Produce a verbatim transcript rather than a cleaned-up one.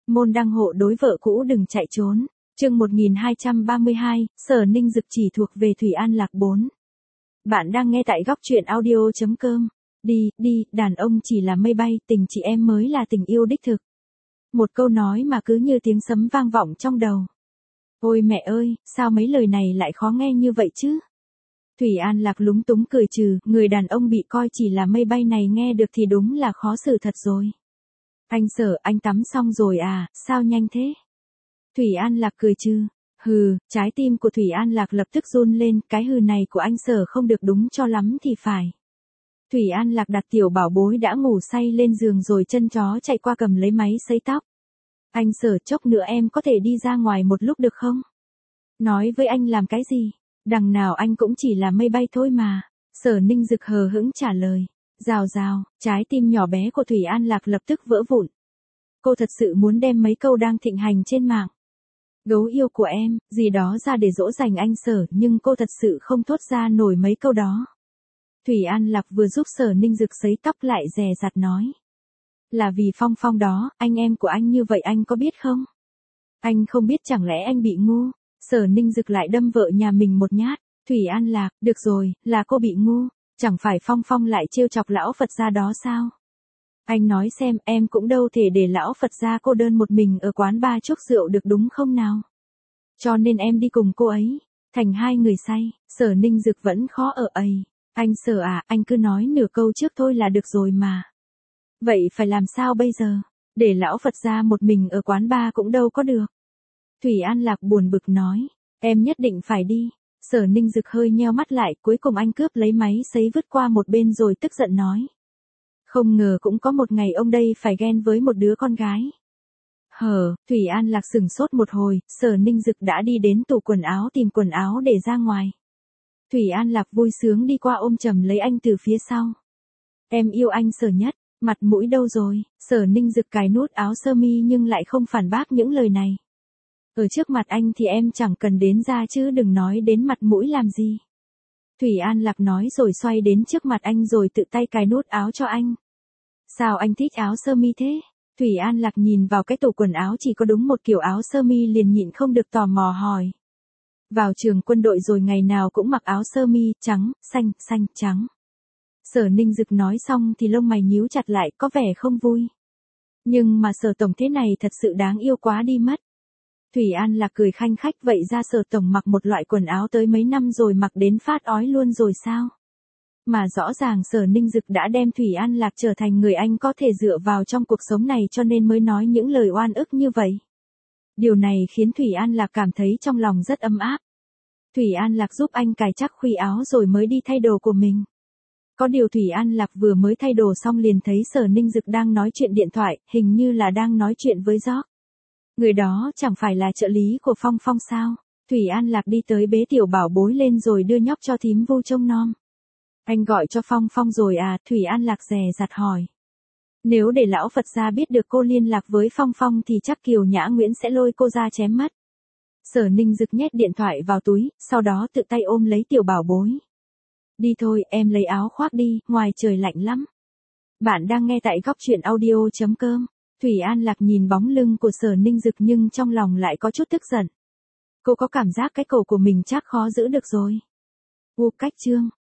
môn đăng hộ đối vợ cũ đừng chạy trốn. Chương một nghìn hai trăm ba mươi hai, Sở Ninh Dực chỉ thuộc về Thủy An Lạc bốn. Bạn đang nghe tại góc truyện audio chấm com. Đi, đi, đàn ông chỉ là mây bay, tình chị em mới là tình yêu đích thực. Một câu nói mà cứ như tiếng sấm vang vọng trong đầu. Ôi mẹ ơi, sao mấy lời này lại khó nghe như vậy chứ? Thủy An Lạc lúng túng cười trừ, người đàn ông bị coi chỉ là mây bay này nghe được thì đúng là khó xử thật rồi. Anh Sở, anh tắm xong rồi à, sao nhanh thế? Thủy An Lạc cười trừ, hừ, trái tim của Thủy An Lạc lập tức run lên, cái hừ này của anh Sở không được đúng cho lắm thì phải. Thủy An Lạc đặt tiểu bảo bối đã ngủ say lên giường rồi chân chó chạy qua cầm lấy máy sấy tóc. Anh Sở, chốc nữa em có thể đi ra ngoài một lúc được không? Nói với anh làm cái gì? Đằng nào anh cũng chỉ là mây bay thôi mà. Sở Ninh Dực hờ hững trả lời. Rào rào, trái tim nhỏ bé của Thủy An Lạc lập tức vỡ vụn. Cô thật sự muốn đem mấy câu đang thịnh hành trên mạng. Gấu yêu của em, gì đó ra để dỗ dành anh Sở, nhưng cô thật sự không thốt ra nổi mấy câu đó. Thủy An Lạc vừa giúp Sở Ninh Dực sấy tóc lại dè dặt nói. Là vì Phong Phong đó, anh em của anh như vậy anh có biết không? Anh không biết chẳng lẽ anh bị ngu? Sở Ninh Dực lại đâm vợ nhà mình một nhát. Thủy An Lạc, được rồi, là cô bị ngu. Chẳng phải Phong Phong lại trêu chọc lão Phật gia đó sao? Anh nói xem, em cũng đâu thể để lão Phật gia cô đơn một mình ở quán bar chuốc rượu được đúng không nào? Cho nên em đi cùng cô ấy. Thành hai người say, Sở Ninh Dực vẫn khó ở ầy. Anh Sở à, anh cứ nói nửa câu trước thôi là được rồi mà. Vậy phải làm sao bây giờ? Để lão Phật gia một mình ở quán bar cũng đâu có được. Thủy An Lạc buồn bực nói, em nhất định phải đi. Sở Ninh Dực hơi nheo mắt lại, cuối cùng anh cướp lấy máy sấy vứt qua một bên rồi tức giận nói. Không ngờ cũng có một ngày ông đây phải ghen với một đứa con gái. Hờ, Thủy An Lạc sửng sốt một hồi, Sở Ninh Dực đã đi đến tủ quần áo tìm quần áo để ra ngoài. Thủy An Lạc vui sướng đi qua ôm chầm lấy anh từ phía sau. Em yêu anh Sở nhất, mặt mũi đâu rồi? Sở Ninh Dực cài nút áo sơ mi nhưng lại không phản bác những lời này. Ở trước mặt anh thì em chẳng cần đến ra chứ đừng nói đến mặt mũi làm gì. Thủy An Lạc nói rồi xoay đến trước mặt anh rồi tự tay cài nút áo cho anh. Sao anh thích áo sơ mi thế? Thủy An Lạc nhìn vào cái tủ quần áo chỉ có đúng một kiểu áo sơ mi liền nhịn không được tò mò hỏi. Vào trường quân đội rồi ngày nào cũng mặc áo sơ mi trắng, xanh, xanh, trắng. Sở Ninh Dực nói xong thì lông mày nhíu chặt lại có vẻ không vui. Nhưng mà Sở Tổng thế này thật sự đáng yêu quá đi mất. Thủy An Lạc cười khanh khách vậy ra Sở Tổng mặc một loại quần áo tới mấy năm rồi mặc đến phát ói luôn rồi sao? Mà rõ ràng Sở Ninh Dực đã đem Thủy An Lạc trở thành người anh có thể dựa vào trong cuộc sống này cho nên mới nói những lời oan ức như vậy. Điều này khiến Thủy An Lạc cảm thấy trong lòng rất ấm áp. Thủy An Lạc giúp anh cài chắc khuy áo rồi mới đi thay đồ của mình. Có điều Thủy An Lạc vừa mới thay đồ xong liền thấy Sở Ninh Dực đang nói chuyện điện thoại, hình như là đang nói chuyện với George. Người đó chẳng phải là trợ lý của Phong Phong sao? Thủy An Lạc đi tới bế tiểu bảo bối lên rồi đưa nhóc cho thím Vu trông nom. Anh gọi cho Phong Phong rồi à? Thủy An Lạc dè dặt hỏi. Nếu để lão Phật gia biết được cô liên lạc với Phong Phong thì chắc Kiều Nhã Nguyễn sẽ lôi cô ra chém mất. Sở Ninh Dực nhét điện thoại vào túi, sau đó tự tay ôm lấy tiểu bảo bối. Đi thôi, em lấy áo khoác đi, ngoài trời lạnh lắm. Bạn đang nghe tại góc truyện audio chấm com. Thủy An Lạc nhìn bóng lưng của Sở Ninh Dực nhưng trong lòng lại có chút tức giận. Cô có cảm giác cái cổ của mình chắc khó giữ được rồi. U cách chương.